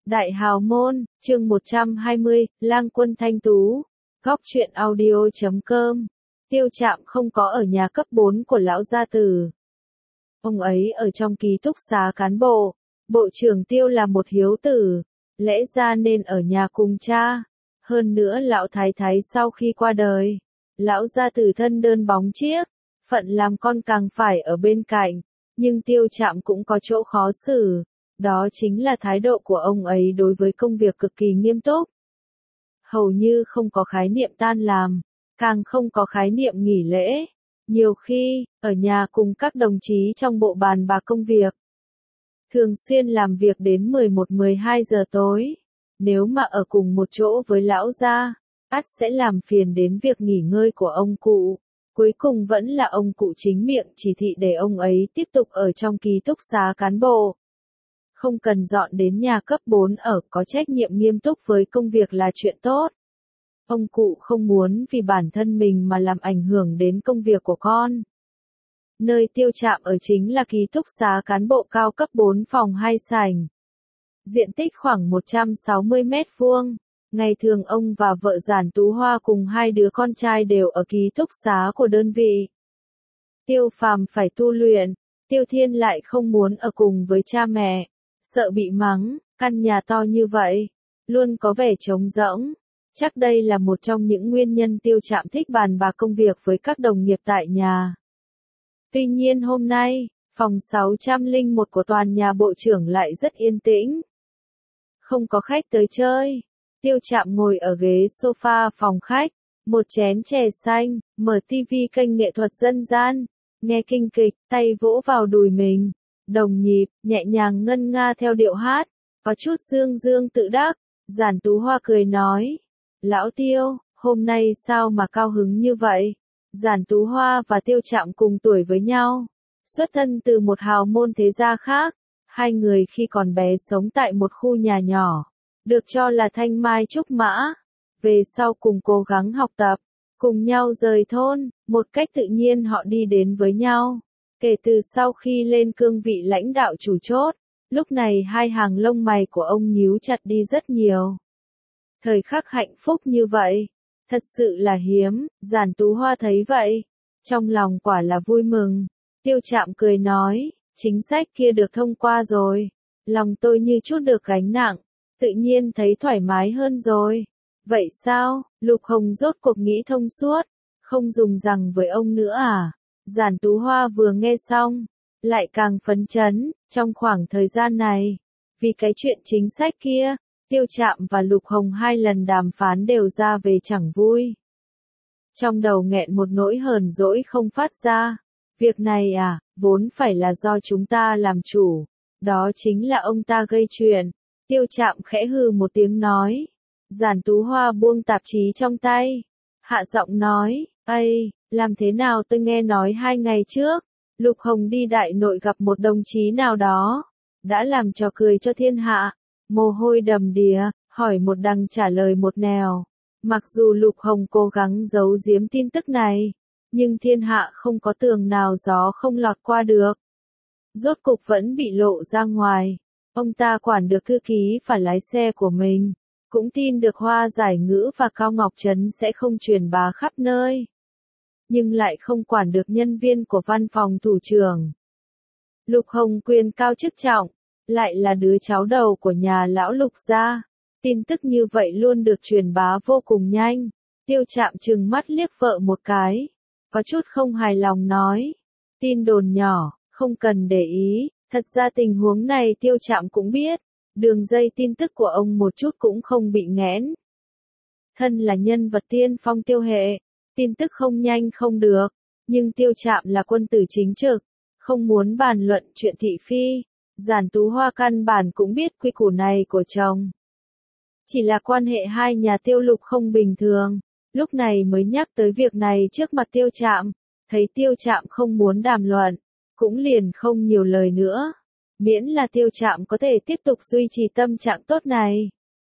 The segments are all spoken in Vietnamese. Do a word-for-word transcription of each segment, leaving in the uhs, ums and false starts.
Đại Hào Môn, chương một trăm hai mươi, Lang Quân Thanh Tú, Góc truyện audio chấm com. Tiêu Trạm không có ở nhà cấp bốn của lão gia tử. Ông ấy ở trong ký túc xá cán bộ. Bộ trưởng Tiêu là một hiếu tử, lẽ ra nên ở nhà cùng cha. Hơn nữa lão thái thái sau khi qua đời, lão gia tử thân đơn bóng chiếc, phận làm con càng phải ở bên cạnh. Nhưng Tiêu Trạm cũng có chỗ khó xử, đó chính là thái độ của ông ấy đối với công việc cực kỳ nghiêm túc. Hầu như không có khái niệm tan làm, càng không có khái niệm nghỉ lễ. Nhiều khi, ở nhà cùng các đồng chí trong bộ bàn bạc công việc. Thường xuyên làm việc đến mười một mười hai giờ tối. Nếu mà ở cùng một chỗ với lão gia, ắt sẽ làm phiền đến việc nghỉ ngơi của ông cụ. Cuối cùng vẫn là ông cụ chính miệng chỉ thị để ông ấy tiếp tục ở trong ký túc xá cán bộ. Không cần dọn đến nhà cấp bốn ở, có trách nhiệm nghiêm túc với công việc là chuyện tốt. Ông cụ không muốn vì bản thân mình mà làm ảnh hưởng đến công việc của con. Nơi Tiêu Trạm ở chính là ký túc xá cán bộ cao cấp bốn phòng hai sảnh. Diện tích khoảng một trăm sáu mươi mét vuông. Ngày thường ông và vợ Giản Tú Hoa cùng hai đứa con trai đều ở ký túc xá của đơn vị. Tiêu Phàm phải tu luyện, Tiêu Thiên lại không muốn ở cùng với cha mẹ, sợ bị mắng. Căn nhà to như vậy, luôn có vẻ trống rỗng. Chắc đây là một trong những nguyên nhân Tiêu Trạm thích bàn bạc công việc với các đồng nghiệp tại nhà. Tuy nhiên hôm nay, phòng sáu trăm lẻ một của toàn nhà bộ trưởng lại rất yên tĩnh. Không có khách tới chơi. Tiêu Trạm ngồi ở ghế sofa phòng khách, một chén chè xanh, mở tivi kênh nghệ thuật dân gian, nghe kinh kịch, tay vỗ vào đùi mình, đồng nhịp, nhẹ nhàng ngân nga theo điệu hát, có chút dương dương tự đắc. Giản Tú Hoa cười nói, lão Tiêu, hôm nay sao mà cao hứng như vậy? Giản Tú Hoa và Tiêu Trạm cùng tuổi với nhau, xuất thân từ một hào môn thế gia khác, hai người khi còn bé sống tại một khu nhà nhỏ, được cho là thanh mai trúc mã, về sau cùng cố gắng học tập, cùng nhau rời thôn, một cách tự nhiên họ đi đến với nhau. Kể từ sau khi lên cương vị lãnh đạo chủ chốt, lúc này hai hàng lông mày của ông nhíu chặt đi rất nhiều. Thời khắc hạnh phúc như vậy, thật sự là hiếm. Giản Tú Hoa thấy vậy, trong lòng quả là vui mừng. Tiêu Trạm cười nói, chính sách kia được thông qua rồi, lòng tôi như chút được gánh nặng, tự nhiên thấy thoải mái hơn rồi. Vậy sao, Lục Hồng rốt cuộc nghĩ thông suốt, không dùng rằng với ông nữa à? Giản Tú Hoa vừa nghe xong, lại càng phấn chấn. Trong khoảng thời gian này, vì cái chuyện chính sách kia, Tiêu Trạm và Lục Hồng hai lần đàm phán đều ra về chẳng vui. Trong đầu nghẹn một nỗi hờn dỗi không phát ra. Việc này à, vốn phải là do chúng ta làm chủ, đó chính là ông ta gây chuyện. Tiêu Trạm khẽ hừ một tiếng nói. Giản Tú Hoa buông tạp chí trong tay, hạ giọng nói, ây, làm thế nào tôi nghe nói hai ngày trước, Lục Hồng đi Đại Nội gặp một đồng chí nào đó, đã làm trò cười cho thiên hạ, mồ hôi đầm đìa, hỏi một đằng trả lời một nẻo. Mặc dù Lục Hồng cố gắng giấu giếm tin tức này, nhưng thiên hạ không có tường nào gió không lọt qua được. Rốt cục vẫn bị lộ ra ngoài. Ông ta quản được thư ký và lái xe của mình, cũng tin được Hoa Giải Ngữ và Cao Ngọc Trấn sẽ không truyền bá khắp nơi. Nhưng lại không quản được nhân viên của văn phòng thủ trưởng. Lục Hồng quyền cao chức trọng, lại là đứa cháu đầu của nhà lão Lục gia. Tin tức như vậy luôn được truyền bá vô cùng nhanh. Tiêu Trạm trừng mắt liếc vợ một cái, có chút không hài lòng nói, tin đồn nhỏ, không cần để ý. Thật ra tình huống này Tiêu Trạm cũng biết, đường dây tin tức của ông một chút cũng không bị nghẽn. Thân là nhân vật tiên phong Tiêu hệ, tin tức không nhanh không được, nhưng Tiêu Trạm là quân tử chính trực, không muốn bàn luận chuyện thị phi. Giản Tú Hoa căn bản cũng biết quy củ này của chồng. Chỉ là quan hệ hai nhà Tiêu Lục không bình thường, lúc này mới nhắc tới việc này trước mặt Tiêu Trạm, thấy Tiêu Trạm không muốn đàm luận, cũng liền không nhiều lời nữa, miễn là Tiêu Trạm có thể tiếp tục duy trì tâm trạng tốt này.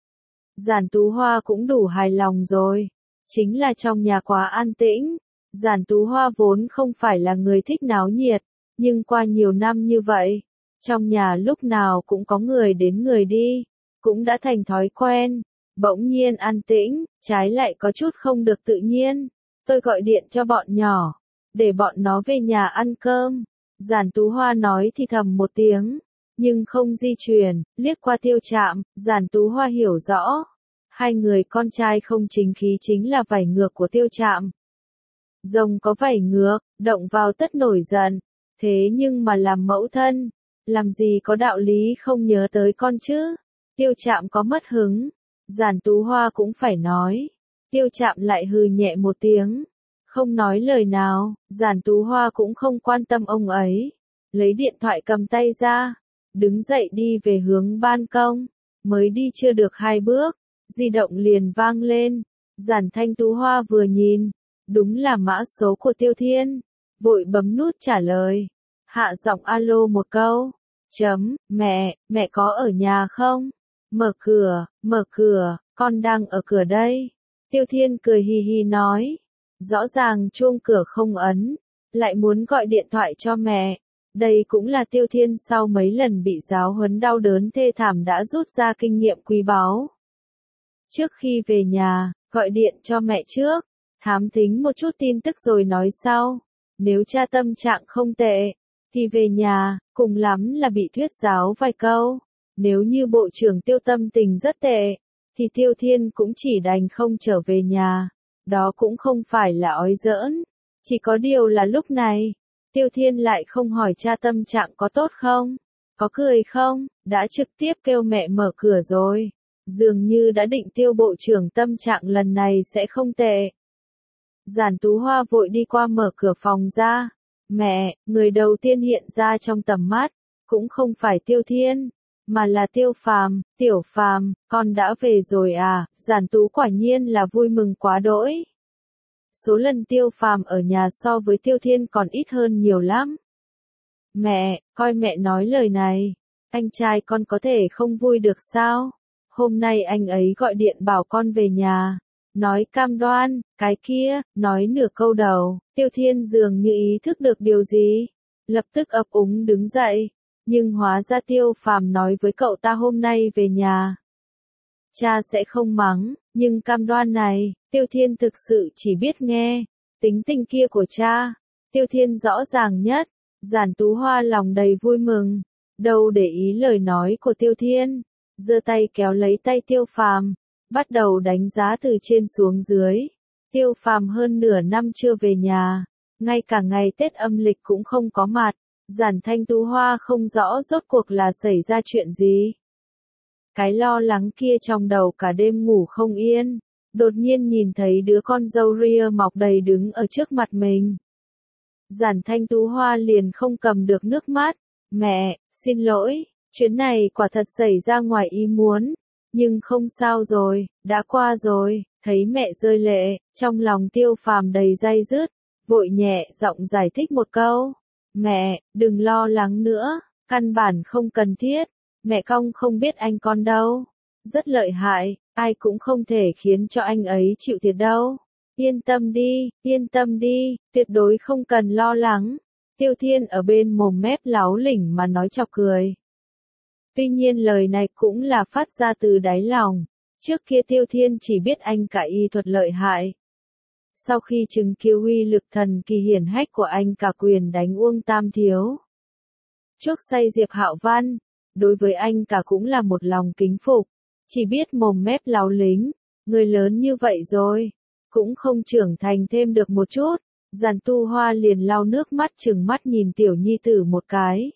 Giản Tú Hoa cũng đủ hài lòng rồi, chính là trong nhà quá an tĩnh. Giản Tú Hoa vốn không phải là người thích náo nhiệt, nhưng qua nhiều năm như vậy, trong nhà lúc nào cũng có người đến người đi, cũng đã thành thói quen. Bỗng nhiên an tĩnh, trái lại có chút không được tự nhiên. Tôi gọi điện cho bọn nhỏ, để bọn nó về nhà ăn cơm. Giản Tú Hoa nói thì thầm một tiếng, nhưng không di chuyển, liếc qua Tiêu Trạm, Giản Tú Hoa hiểu rõ. Hai người con trai không chính khí chính là vảy ngược của Tiêu Trạm. Rồng có vảy ngược, động vào tất nổi giận. Thế nhưng mà làm mẫu thân, làm gì có đạo lý không nhớ tới con chứ. Tiêu Trạm có mất hứng, Giản Tú Hoa cũng phải nói. Tiêu Trạm lại hừ nhẹ một tiếng, không nói lời nào. Giản Tú Hoa cũng không quan tâm ông ấy, lấy điện thoại cầm tay ra, đứng dậy đi về hướng ban công. Mới đi chưa được hai bước, di động liền vang lên. Giản Thanh Tú Hoa vừa nhìn, đúng là mã số của Tiêu Thiên, vội bấm nút trả lời, hạ giọng alo một câu. Chấm, mẹ, mẹ có ở nhà không? Mở cửa, mở cửa, con đang ở cửa đây. Tiêu Thiên cười hì hì nói, rõ ràng chuông cửa không ấn, lại muốn gọi điện thoại cho mẹ. Đây cũng là Tiêu Thiên sau mấy lần bị giáo huấn đau đớn thê thảm đã rút ra kinh nghiệm quý báu. Trước khi về nhà, gọi điện cho mẹ trước, thám thính một chút tin tức rồi nói sau. Nếu cha tâm trạng không tệ, thì về nhà, cùng lắm là bị thuyết giáo vài câu. Nếu như bộ trưởng Tiêu tâm tình rất tệ, thì Tiêu Thiên cũng chỉ đành không trở về nhà. Đó cũng không phải là ói giỡn. Chỉ có điều là lúc này, Tiêu Thiên lại không hỏi cha tâm trạng có tốt không, có cười không, đã trực tiếp kêu mẹ mở cửa rồi. Dường như đã định Tiêu bộ trưởng tâm trạng lần này sẽ không tệ. Giản Tú Hoa vội đi qua mở cửa phòng ra. Mẹ, người đầu tiên hiện ra trong tầm mắt, cũng không phải Tiêu Thiên, mà là Tiêu Phàm. Tiểu Phàm, con đã về rồi à? Giản Tú quả nhiên là vui mừng quá đỗi. Số lần Tiêu Phàm ở nhà so với Tiêu Thiên còn ít hơn nhiều lắm. Mẹ, coi mẹ nói lời này, anh trai con có thể không vui được sao? Hôm nay anh ấy gọi điện bảo con về nhà, nói cam đoan, cái kia, nói nửa câu đầu. Tiêu Thiên dường như ý thức được điều gì, lập tức ấp úng đứng dậy, nhưng hóa ra Tiêu Phàm nói với cậu ta hôm nay về nhà, cha sẽ không mắng, nhưng cam đoan này, Tiêu Thiên thực sự chỉ biết nghe. Tính tình kia của cha, Tiêu Thiên rõ ràng nhất. Giản Tú Hoa lòng đầy vui mừng, đâu để ý lời nói của Tiêu Thiên, giơ tay kéo lấy tay Tiêu Phàm, bắt đầu đánh giá từ trên xuống dưới. Tiêu Phàm hơn nửa năm chưa về nhà, ngay cả ngày Tết âm lịch cũng không có mặt. Giản Thanh Tú Hoa không rõ rốt cuộc là xảy ra chuyện gì. Cái lo lắng kia trong đầu cả đêm ngủ không yên, đột nhiên nhìn thấy đứa con râu ria mọc đầy đứng ở trước mặt mình. Giản Thanh Tú Hoa liền không cầm được nước mắt. Mẹ, xin lỗi, chuyến này quả thật xảy ra ngoài ý muốn, nhưng không sao rồi, đã qua rồi. Thấy mẹ rơi lệ, trong lòng Tiêu Phàm đầy day dứt, vội nhẹ giọng giải thích một câu. Mẹ, đừng lo lắng nữa, căn bản không cần thiết, mẹ Cong không biết anh con đâu, rất lợi hại, ai cũng không thể khiến cho anh ấy chịu thiệt đâu. Yên tâm đi, yên tâm đi, tuyệt đối không cần lo lắng. Tiêu Thiên ở bên mồm mép láo lỉnh mà nói chọc cười. Tuy nhiên lời này cũng là phát ra từ đáy lòng. Trước kia Tiêu Thiên chỉ biết anh cả y thuật lợi hại. Sau khi chứng kiến uy lực thần kỳ hiển hách của anh cả quyền đánh Uông Tam Thiếu, chuốc say Diệp Hạo Văn, đối với anh cả cũng là một lòng kính phục. Chỉ biết mồm mép láo lính, người lớn như vậy rồi, cũng không trưởng thành thêm được một chút. Giản Tu Hoa liền lau nước mắt trừng mắt nhìn tiểu nhi tử một cái.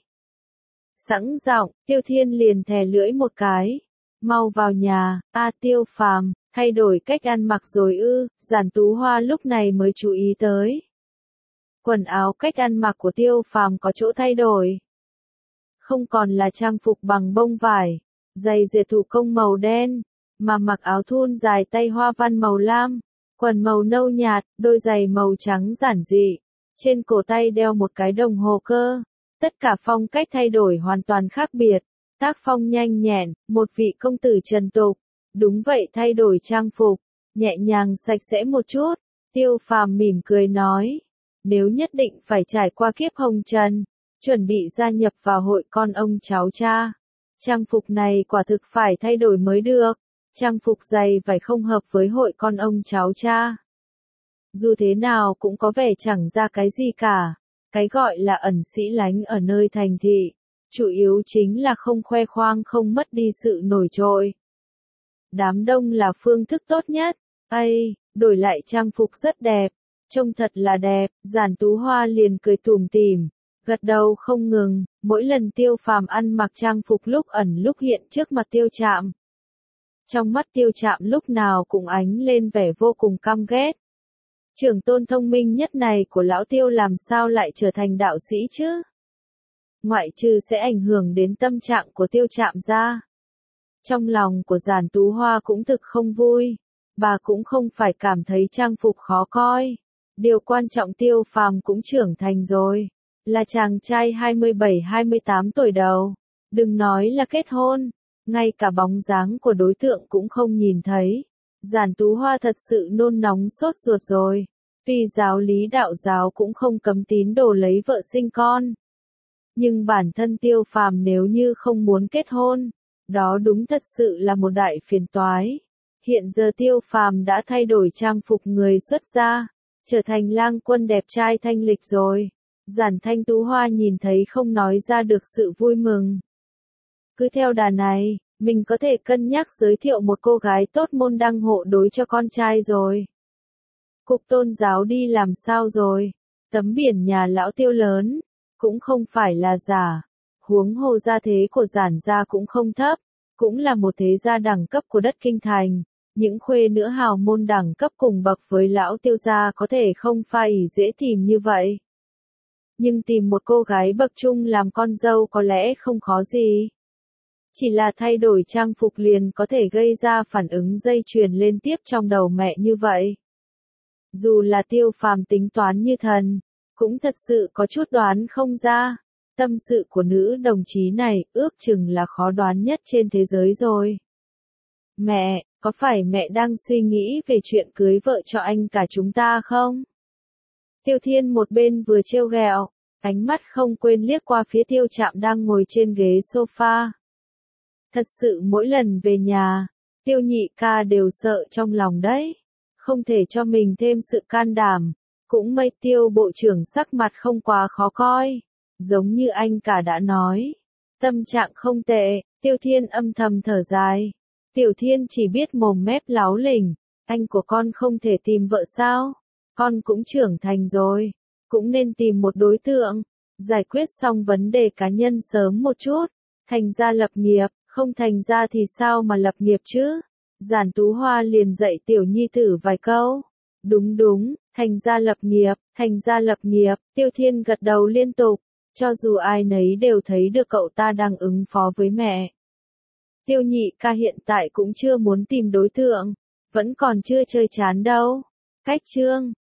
Sẵn giọng, Tiêu Thiên liền thè lưỡi một cái. Mau vào nhà, a Tiêu Phàm, thay đổi cách ăn mặc rồi ư? Giản Tú Hoa lúc này mới chú ý tới. Quần áo cách ăn mặc của Tiêu Phàm có chỗ thay đổi. Không còn là trang phục bằng bông vải, giày dệt thủ công màu đen, mà mặc áo thun dài tay hoa văn màu lam, quần màu nâu nhạt, đôi giày màu trắng giản dị. Trên cổ tay đeo một cái đồng hồ cơ. Tất cả phong cách thay đổi hoàn toàn khác biệt. Tác phong nhanh nhẹn, một vị công tử trần tục. Đúng vậy, thay đổi trang phục, nhẹ nhàng sạch sẽ một chút. Tiêu Phàm mỉm cười nói, nếu nhất định phải trải qua kiếp hồng trần, chuẩn bị gia nhập vào hội con ông cháu cha, Trang phục này quả thực phải thay đổi mới được. Trang phục dày vải không hợp với hội con ông cháu cha. Dù thế nào cũng có vẻ chẳng ra cái gì cả. Cái gọi là ẩn sĩ lánh ở nơi thành thị, chủ yếu chính là không khoe khoang, không mất đi sự nổi trội. Đám đông là phương thức tốt nhất. Ây, đổi lại trang phục rất đẹp, trông thật là đẹp. Giản Tú Hoa liền cười tủm tỉm, gật đầu không ngừng. Mỗi lần Tiêu Phàm ăn mặc trang phục lúc ẩn lúc hiện trước mặt Tiêu Trạm, trong mắt Tiêu Trạm lúc nào cũng ánh lên vẻ vô cùng căm ghét. Trưởng tôn thông minh nhất này của lão Tiêu làm sao lại trở thành đạo sĩ chứ? Ngoại trừ sẽ ảnh hưởng đến tâm trạng của Tiêu Trạm ra. Trong lòng của Giản Tú Hoa cũng thực không vui. Bà cũng không phải cảm thấy trang phục khó coi. Điều quan trọng Tiêu Phàm cũng trưởng thành rồi. Là chàng trai hai mươi bảy hai mươi tám tuổi đầu. Đừng nói là kết hôn. Ngay cả bóng dáng của đối tượng cũng không nhìn thấy. Giản Tú Hoa thật sự nôn nóng sốt ruột rồi. Tuy giáo lý đạo giáo cũng không cấm tín đồ lấy vợ sinh con. Nhưng bản thân Tiêu Phàm nếu như không muốn kết hôn, đó đúng thật sự là một đại phiền toái. Hiện giờ Tiêu Phàm đã thay đổi trang phục người xuất gia, trở thành lang quân đẹp trai thanh lịch rồi. Giản Thanh Tú Hoa nhìn thấy không nói ra được sự vui mừng. Cứ theo đà này, mình có thể cân nhắc giới thiệu một cô gái tốt môn đăng hộ đối cho con trai rồi. Cục tôn giáo đi làm sao rồi? Tấm biển nhà lão Tiêu lớn, cũng không phải là giả. Huống hồ gia thế của Giản gia cũng không thấp, cũng là một thế gia đẳng cấp của đất kinh thành. Những khuê nữ hào môn đẳng cấp cùng bậc với lão Tiêu gia có thể không phải dễ tìm như vậy. Nhưng tìm một cô gái bậc trung làm con dâu có lẽ không khó gì. Chỉ là thay đổi trang phục liền có thể gây ra phản ứng dây chuyền liên tiếp trong đầu mẹ như vậy. Dù là Tiêu Phàm tính toán như thần, cũng thật sự có chút đoán không ra. Tâm sự của nữ đồng chí này ước chừng là khó đoán nhất trên thế giới rồi. Mẹ, có phải mẹ đang suy nghĩ về chuyện cưới vợ cho anh cả chúng ta không? Tiêu Thiên một bên vừa trêu ghẹo, ánh mắt không quên liếc qua phía Tiêu Trạm đang ngồi trên ghế sofa. Thật sự mỗi lần về nhà, Tiêu nhị ca đều sợ trong lòng đấy. Không thể cho mình thêm sự can đảm. Cũng may Tiêu bộ trưởng sắc mặt không quá khó coi. Giống như anh cả đã nói. Tâm trạng không tệ, Tiêu Thiên âm thầm thở dài. Tiểu Thiên chỉ biết mồm mép láo lỉnh. Anh của con không thể tìm vợ sao? Con cũng trưởng thành rồi. Cũng nên tìm một đối tượng. Giải quyết xong vấn đề cá nhân sớm một chút. Thành ra lập nghiệp, không thành ra thì sao mà lập nghiệp chứ? Giản Tú Hoa liền dạy tiểu nhi tử vài câu. Đúng đúng, thành ra lập nghiệp, thành ra lập nghiệp. Tiêu Thiên gật đầu liên tục. Cho dù ai nấy đều thấy được cậu ta đang ứng phó với mẹ. Tiêu nhị ca hiện tại cũng chưa muốn tìm đối tượng. Vẫn còn chưa chơi chán đâu. Cách chương